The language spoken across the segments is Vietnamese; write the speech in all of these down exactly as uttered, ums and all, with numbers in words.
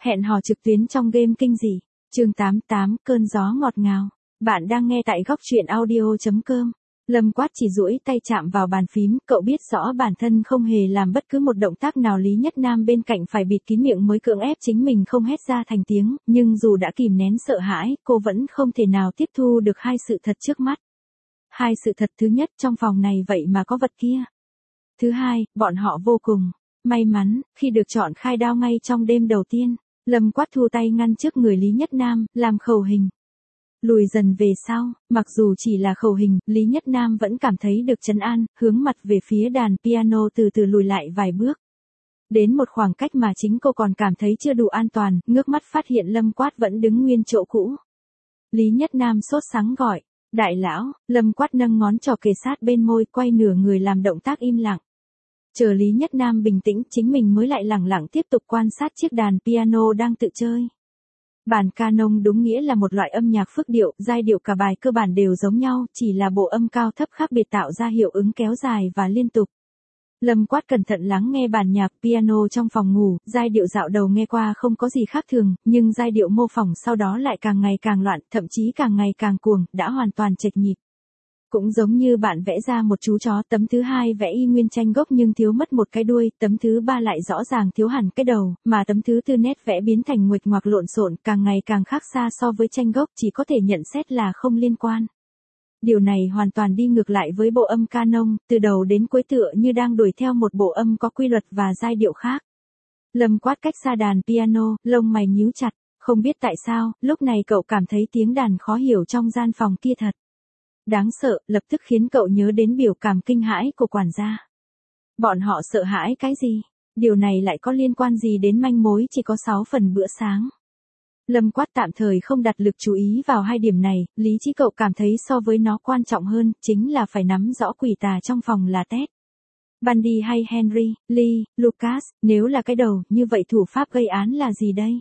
Hẹn hò trực tuyến trong game kinh dị. Chương tám mươi tám, cơn gió ngọt ngào. Bạn đang nghe tại góc truyện audio chấm com. Lâm Quát chỉ duỗi tay chạm vào bàn phím, cậu biết rõ bản thân không hề làm bất cứ một động tác nào. Lý Nhất Nam bên cạnh phải bịt kín miệng mới cưỡng ép chính mình không hét ra thành tiếng, nhưng dù đã kìm nén sợ hãi, cô vẫn không thể nào tiếp thu được hai sự thật trước mắt. Hai sự thật: thứ nhất, trong phòng này vậy mà có vật kia. Thứ hai, bọn họ vô cùng may mắn khi được chọn khai đao ngay trong đêm đầu tiên. Lâm Quát thu tay ngăn trước người Lý Nhất Nam, làm khẩu hình. Lùi dần về sau, mặc dù chỉ là khẩu hình, Lý Nhất Nam vẫn cảm thấy được trấn an, hướng mặt về phía đàn piano từ từ lùi lại vài bước. Đến một khoảng cách mà chính cô còn cảm thấy chưa đủ an toàn, ngước mắt phát hiện Lâm Quát vẫn đứng nguyên chỗ cũ. Lý Nhất Nam sốt sắng gọi, đại lão. Lâm Quát nâng ngón trỏ kề sát bên môi, quay nửa người làm động tác im lặng. Chờ Lý Nhất Nam bình tĩnh, chính mình mới lại lẳng lặng tiếp tục quan sát chiếc đàn piano đang tự chơi. Bản canon đúng nghĩa là một loại âm nhạc phức điệu, giai điệu cả bài cơ bản đều giống nhau, chỉ là bộ âm cao thấp khác biệt tạo ra hiệu ứng kéo dài và liên tục. Lâm Quát cẩn thận lắng nghe bản nhạc piano trong phòng ngủ, giai điệu dạo đầu nghe qua không có gì khác thường, nhưng giai điệu mô phỏng sau đó lại càng ngày càng loạn, thậm chí càng ngày càng cuồng, đã hoàn toàn chệch nhịp. Cũng giống như bạn vẽ ra một chú chó, tấm thứ hai vẽ y nguyên tranh gốc nhưng thiếu mất một cái đuôi, tấm thứ ba lại rõ ràng thiếu hẳn cái đầu, mà tấm thứ tư nét vẽ biến thành nguệch ngoạc lộn xộn, càng ngày càng khác xa so với tranh gốc, chỉ có thể nhận xét là không liên quan. Điều này hoàn toàn đi ngược lại với bộ âm canon, từ đầu đến cuối tựa như đang đuổi theo một bộ âm có quy luật và giai điệu khác. Lâm Quát cách xa đàn piano, lông mày nhíu chặt, không biết tại sao, lúc này cậu cảm thấy tiếng đàn khó hiểu trong gian phòng kia thật đáng sợ, lập tức khiến cậu nhớ đến biểu cảm kinh hãi của quản gia. Bọn họ sợ hãi cái gì? Điều này lại có liên quan gì đến manh mối chỉ có sáu phần bữa sáng? Lâm Quát tạm thời không đặt lực chú ý vào hai điểm này, lý trí cậu cảm thấy so với nó quan trọng hơn, chính là phải nắm rõ quỷ tà trong phòng là Ted Bundy hay Henry Lee Lucas. Nếu là cái đầu, như vậy thủ pháp gây án là gì đây?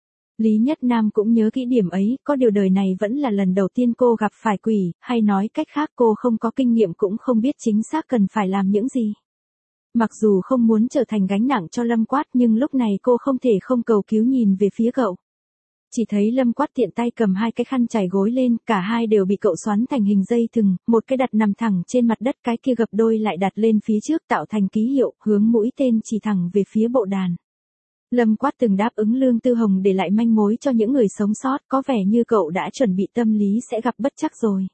Lý Nhất Nam cũng nhớ kỹ điểm ấy, có điều đời này vẫn là lần đầu tiên cô gặp phải quỷ, hay nói cách khác cô không có kinh nghiệm cũng không biết chính xác cần phải làm những gì. Mặc dù không muốn trở thành gánh nặng cho Lâm Quát nhưng lúc này cô không thể không cầu cứu nhìn về phía cậu. Chỉ thấy Lâm Quát tiện tay cầm hai cái khăn trải gối lên, cả hai đều bị cậu xoắn thành hình dây thừng, một cái đặt nằm thẳng trên mặt đất, cái kia gập đôi lại đặt lên phía trước tạo thành ký hiệu, hướng mũi tên chỉ thẳng về phía bộ đàn. Lâm Quát từng đáp ứng Lương Tư Hồng để lại manh mối cho những người sống sót, có vẻ như cậu đã chuẩn bị tâm lý sẽ gặp bất trắc rồi.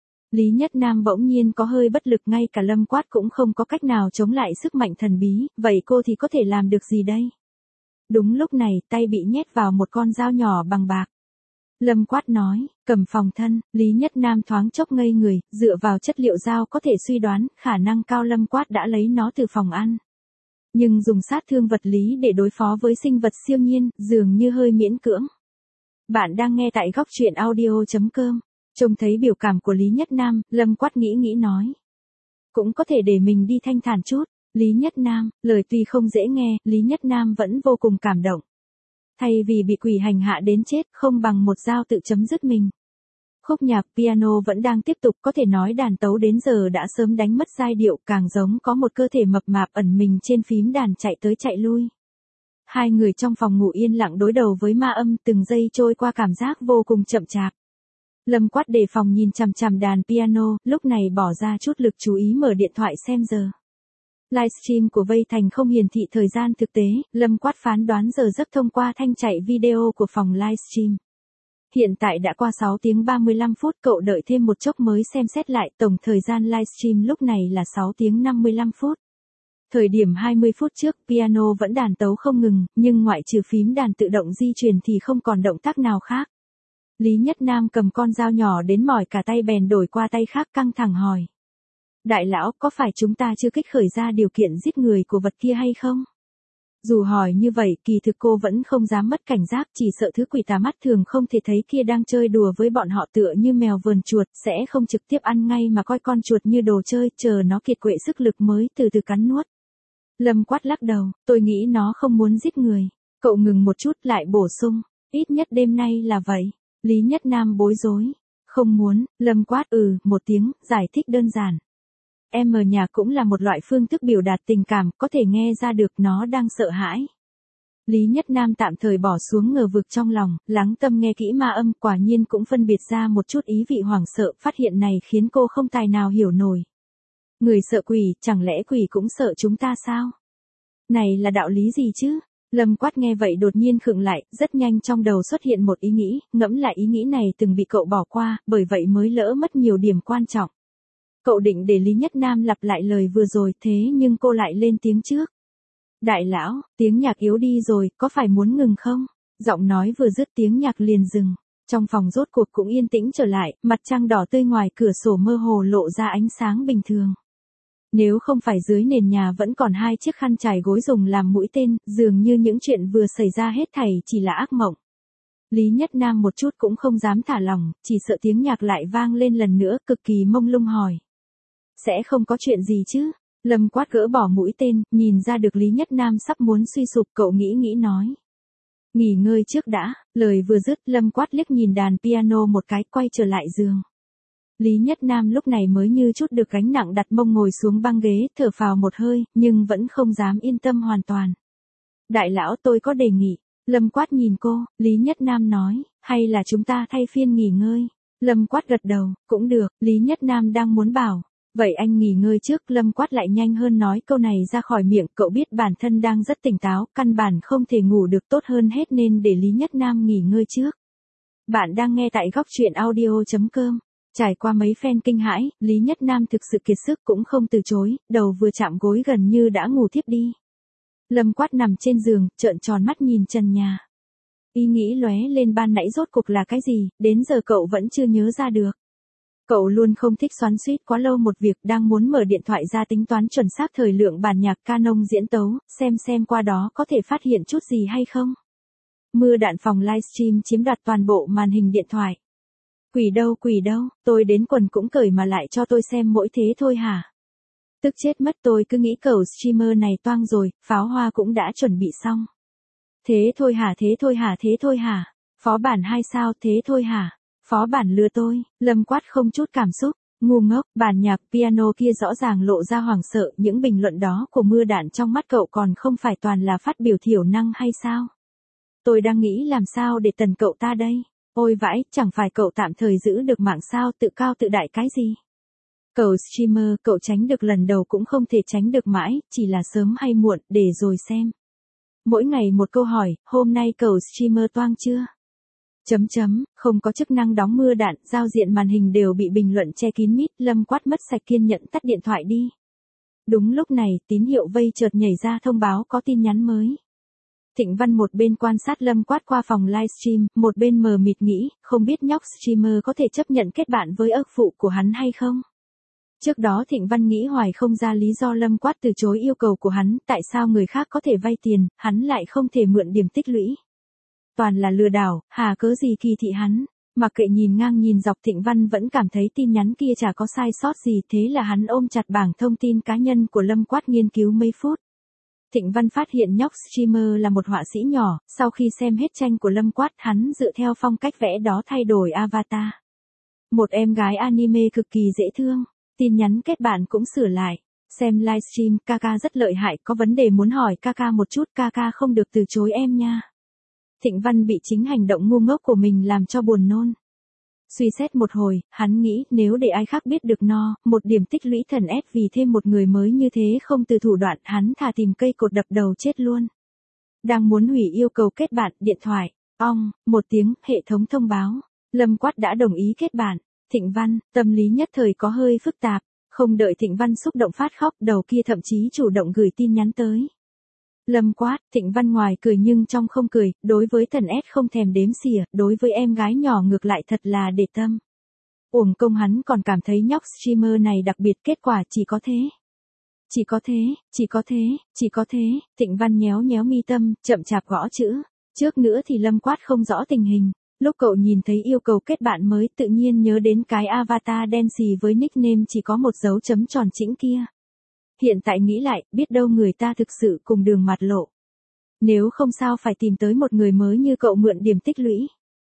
Lý Nhất Nam bỗng nhiên có hơi bất lực, ngay cả Lâm Quát cũng không có cách nào chống lại sức mạnh thần bí, vậy cô thì có thể làm được gì đây? Đúng lúc này, tay bị nhét vào một con dao nhỏ bằng bạc. Lâm Quát nói, cầm phòng thân. Lý Nhất Nam thoáng chốc ngây người, dựa vào chất liệu dao có thể suy đoán, khả năng cao Lâm Quát đã lấy nó từ phòng ăn. Nhưng dùng sát thương vật lý để đối phó với sinh vật siêu nhiên, dường như hơi miễn cưỡng. Bạn đang nghe tại góc truyện audio chấm com. Trông thấy biểu cảm của Lý Nhất Nam, Lâm Quát nghĩ nghĩ nói. Cũng có thể để mình đi thanh thản chút. Lý Nhất Nam, lời tuy không dễ nghe, Lý Nhất Nam vẫn vô cùng cảm động. Thay vì bị quỷ hành hạ đến chết, không bằng một dao tự chấm dứt mình. Khúc nhạc piano vẫn đang tiếp tục, có thể nói đàn tấu đến giờ đã sớm đánh mất giai điệu, càng giống có một cơ thể mập mạp ẩn mình trên phím đàn chạy tới chạy lui. Hai người trong phòng ngủ yên lặng đối đầu với ma âm, từng giây trôi qua cảm giác vô cùng chậm chạp. Lâm Quát đề phòng nhìn chằm chằm đàn piano, lúc này bỏ ra chút lực chú ý mở điện thoại xem giờ. Livestream của Vây Thành không hiển thị thời gian thực tế, Lâm Quát phán đoán giờ giấc thông qua thanh chạy video của phòng livestream. Hiện tại đã qua sáu tiếng ba mươi lăm phút, cậu đợi thêm một chốc mới xem xét lại, tổng thời gian livestream lúc này là sáu tiếng năm mươi lăm phút. Thời điểm hai mươi phút trước, piano vẫn đàn tấu không ngừng, nhưng ngoại trừ phím đàn tự động di chuyển thì không còn động tác nào khác. Lý Nhất Nam cầm con dao nhỏ đến mỏi cả tay bèn đổi qua tay khác, căng thẳng hỏi. Đại lão, có phải chúng ta chưa kích khởi ra điều kiện giết người của vật kia hay không? Dù hỏi như vậy, kỳ thực cô vẫn không dám mất cảnh giác, chỉ sợ thứ quỷ tà mắt thường không thể thấy kia đang chơi đùa với bọn họ tựa như mèo vờn chuột, sẽ không trực tiếp ăn ngay mà coi con chuột như đồ chơi, chờ nó kiệt quệ sức lực mới từ từ cắn nuốt. Lâm Quát lắc đầu, tôi nghĩ nó không muốn giết người. Cậu ngừng một chút lại bổ sung, ít nhất đêm nay là vậy. Lý Nhất Nam bối rối, không muốn. Lâm Quát ừ một tiếng, giải thích đơn giản. Em ở nhà cũng là một loại phương thức biểu đạt tình cảm, có thể nghe ra được nó đang sợ hãi. Lý Nhất Nam tạm thời bỏ xuống ngờ vực trong lòng, lắng tâm nghe kỹ ma âm, quả nhiên cũng phân biệt ra một chút ý vị hoảng sợ, phát hiện này khiến cô không tài nào hiểu nổi. Người sợ quỷ, chẳng lẽ quỷ cũng sợ chúng ta sao? Này là đạo lý gì chứ? Lâm Quát nghe vậy đột nhiên khựng lại, rất nhanh trong đầu xuất hiện một ý nghĩ, ngẫm lại ý nghĩ này từng bị cậu bỏ qua, bởi vậy mới lỡ mất nhiều điểm quan trọng. Cậu định để Lý Nhất Nam lặp lại lời vừa rồi, thế nhưng cô lại lên tiếng trước. Đại lão, tiếng nhạc yếu đi rồi, có phải muốn ngừng không? Giọng nói vừa dứt tiếng nhạc liền dừng. Trong phòng rốt cuộc cũng yên tĩnh trở lại, mặt trăng đỏ tươi ngoài cửa sổ mơ hồ lộ ra ánh sáng bình thường. Nếu không phải dưới nền nhà vẫn còn hai chiếc khăn trải gối dùng làm mũi tên, dường như những chuyện vừa xảy ra hết thảy chỉ là ác mộng. Lý Nhất Nam một chút cũng không dám thả lòng, chỉ sợ tiếng nhạc lại vang lên lần nữa, cực kỳ mông lung hỏi. Sẽ không có chuyện gì chứ? Lâm Quát gỡ bỏ mũi tên, nhìn ra được Lý Nhất Nam sắp muốn suy sụp, cậu nghĩ nghĩ nói. Nghỉ ngơi trước đã, lời vừa dứt, Lâm Quát liếc nhìn đàn piano một cái, quay trở lại giường. Lý Nhất Nam lúc này mới như chút được gánh nặng, đặt mông ngồi xuống băng ghế, thở phào một hơi, nhưng vẫn không dám yên tâm hoàn toàn. Đại lão, tôi có đề nghị. Lâm Quát nhìn cô, Lý Nhất Nam nói, hay là chúng ta thay phiên nghỉ ngơi? Lâm Quát gật đầu, cũng được, Lý Nhất Nam đang muốn bảo. Vậy anh nghỉ ngơi trước, Lâm Quát lại nhanh hơn nói câu này ra khỏi miệng, cậu biết bản thân đang rất tỉnh táo, căn bản không thể ngủ được, tốt hơn hết nên để Lý Nhất Nam nghỉ ngơi trước. Bạn đang nghe tại góc truyện audio chấm com. Trải qua mấy phen kinh hãi, Lý Nhất Nam thực sự kiệt sức cũng không từ chối, đầu vừa chạm gối gần như đã ngủ thiếp đi. Lâm Quát nằm trên giường, trợn tròn mắt nhìn trần nhà. Ý nghĩ lóe lên ban nãy rốt cuộc là cái gì, đến giờ cậu vẫn chưa nhớ ra được. Cậu luôn không thích xoắn xuýt quá lâu một việc, đang muốn mở điện thoại ra tính toán chuẩn xác thời lượng bản nhạc Canon diễn tấu, xem xem qua đó có thể phát hiện chút gì hay không. Mưa đạn phòng livestream chiếm đoạt toàn bộ màn hình điện thoại. Quỷ đâu quỷ đâu, tôi đến quần cũng cởi mà lại cho tôi xem mỗi thế thôi hả? Tức chết mất, tôi cứ nghĩ cầu streamer này toang rồi, pháo hoa cũng đã chuẩn bị xong. Thế thôi hả, thế thôi hả, thế thôi hả? Phó bản hai sao, thế thôi hả? Phó bản lừa tôi. Lâm Quát không chút cảm xúc, ngu ngốc, bản nhạc piano kia rõ ràng lộ ra hoảng sợ, những bình luận đó của mưa đạn trong mắt cậu còn không phải toàn là phát biểu thiểu năng hay sao? Tôi đang nghĩ làm sao để tần cậu ta đây? Ôi vãi, chẳng phải cậu tạm thời giữ được mạng sao, tự cao tự đại cái gì? Cầu streamer, cậu tránh được lần đầu cũng không thể tránh được mãi, chỉ là sớm hay muộn, để rồi xem. Mỗi ngày một câu hỏi, hôm nay cầu streamer toang chưa? Chấm chấm, không có chức năng đóng mưa đạn, giao diện màn hình đều bị bình luận che kín mít, Lâm Quát mất sạch kiên nhẫn tắt điện thoại đi. Đúng lúc này, tín hiệu vây chợt nhảy ra thông báo có tin nhắn mới. Thịnh Văn một bên quan sát Lâm Quát qua phòng livestream, một bên mờ mịt nghĩ, không biết nhóc streamer có thể chấp nhận kết bạn với ức phụ của hắn hay không? Trước đó Thịnh Văn nghĩ hoài không ra lý do Lâm Quát từ chối yêu cầu của hắn, tại sao người khác có thể vay tiền, hắn lại không thể mượn điểm tích lũy. Toàn là lừa đảo, hà cớ gì kỳ thị hắn, mặc kệ nhìn ngang nhìn dọc Thịnh Văn vẫn cảm thấy tin nhắn kia chả có sai sót gì, thế là hắn ôm chặt bảng thông tin cá nhân của Lâm Quát nghiên cứu mấy phút. Thịnh Văn phát hiện nhóc streamer là một họa sĩ nhỏ, sau khi xem hết tranh của Lâm Quát hắn dựa theo phong cách vẽ đó thay đổi avatar. Một em gái anime cực kỳ dễ thương, tin nhắn kết bạn cũng sửa lại. Xem livestream, Kaka rất lợi hại, có vấn đề muốn hỏi Kaka một chút, Kaka không được từ chối em nha. Thịnh Văn bị chính hành động ngu ngốc của mình làm cho buồn nôn. Suy xét một hồi, hắn nghĩ nếu để ai khác biết được no, một điểm tích lũy thần S vì thêm một người mới như thế không từ thủ đoạn, hắn thà tìm cây cột đập đầu chết luôn. Đang muốn hủy yêu cầu kết bạn, điện thoại, ong, một tiếng, hệ thống thông báo. Lâm Quát đã đồng ý kết bạn. Thịnh Văn, tâm lý nhất thời có hơi phức tạp, không đợi Thịnh Văn xúc động phát khóc, đầu kia thậm chí chủ động gửi tin nhắn tới. Lâm Quát, Thịnh Văn ngoài cười nhưng trong không cười, đối với thần S không thèm đếm xỉa, đối với em gái nhỏ ngược lại thật là để tâm. Uổng công hắn còn cảm thấy nhóc streamer này đặc biệt, kết quả chỉ có thế. Chỉ có thế, chỉ có thế, chỉ có thế, Thịnh Văn nhéo nhéo mi tâm, chậm chạp gõ chữ. Trước nữa thì Lâm Quát không rõ tình hình. Lúc cậu nhìn thấy yêu cầu kết bạn mới tự nhiên nhớ đến cái avatar đen xì với nickname chỉ có một dấu chấm tròn chỉnh kia. Hiện tại nghĩ lại, biết đâu người ta thực sự cùng đường mặt lộ. Nếu không sao phải tìm tới một người mới như cậu mượn điểm tích lũy.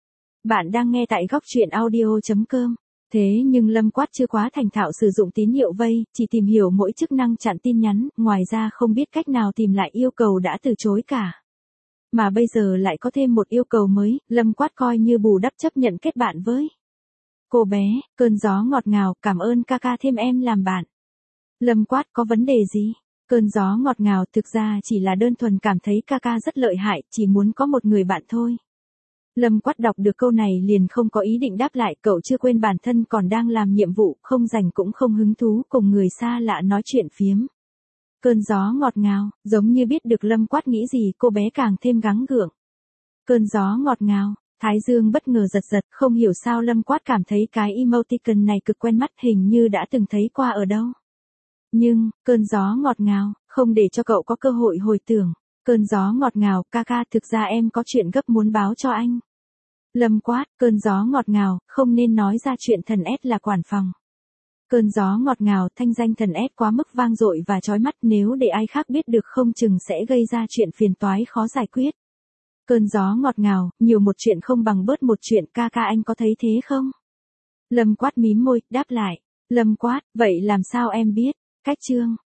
Bạn đang nghe tại góc truyện audio chấm com. Thế nhưng Lâm Quát chưa quá thành thạo sử dụng tín hiệu vây, chỉ tìm hiểu mỗi chức năng chặn tin nhắn, ngoài ra không biết cách nào tìm lại yêu cầu đã từ chối cả. mà bây giờ lại có thêm một yêu cầu mới, Lâm Quát coi như bù đắp chấp nhận kết bạn với cô bé. Cơn gió ngọt ngào, cảm ơn ca ca thêm em làm bạn. Lâm Quát có vấn đề gì? Cơn gió ngọt ngào thực ra chỉ là đơn thuần cảm thấy ca ca rất lợi hại, chỉ muốn có một người bạn thôi. Lâm Quát đọc được câu này liền không có ý định đáp lại, cậu chưa quên bản thân còn đang làm nhiệm vụ, không rảnh cũng không hứng thú cùng người xa lạ nói chuyện phiếm. Cơn gió ngọt ngào, giống như biết được Lâm Quát nghĩ gì, cô bé càng thêm gắng gượng. Cơn gió ngọt ngào, Thái Dương bất ngờ giật giật, không hiểu sao Lâm Quát cảm thấy cái emoticon này cực quen mắt, hình như đã từng thấy qua ở đâu. Nhưng, cơn gió ngọt ngào, không để cho cậu có cơ hội hồi tưởng. Cơn gió ngọt ngào, ca ca thực ra em có chuyện gấp muốn báo cho anh. Lâm Quát, cơn gió ngọt ngào, không nên nói ra chuyện thần S là quản phòng. Cơn gió ngọt ngào, thanh danh thần S quá mức vang dội và chói mắt, nếu để ai khác biết được không chừng sẽ gây ra chuyện phiền toái khó giải quyết. Cơn gió ngọt ngào, nhiều một chuyện không bằng bớt một chuyện, ca ca anh có thấy thế không? Lâm Quát mím môi, đáp lại. Lâm Quát, vậy làm sao em biết? Cách chương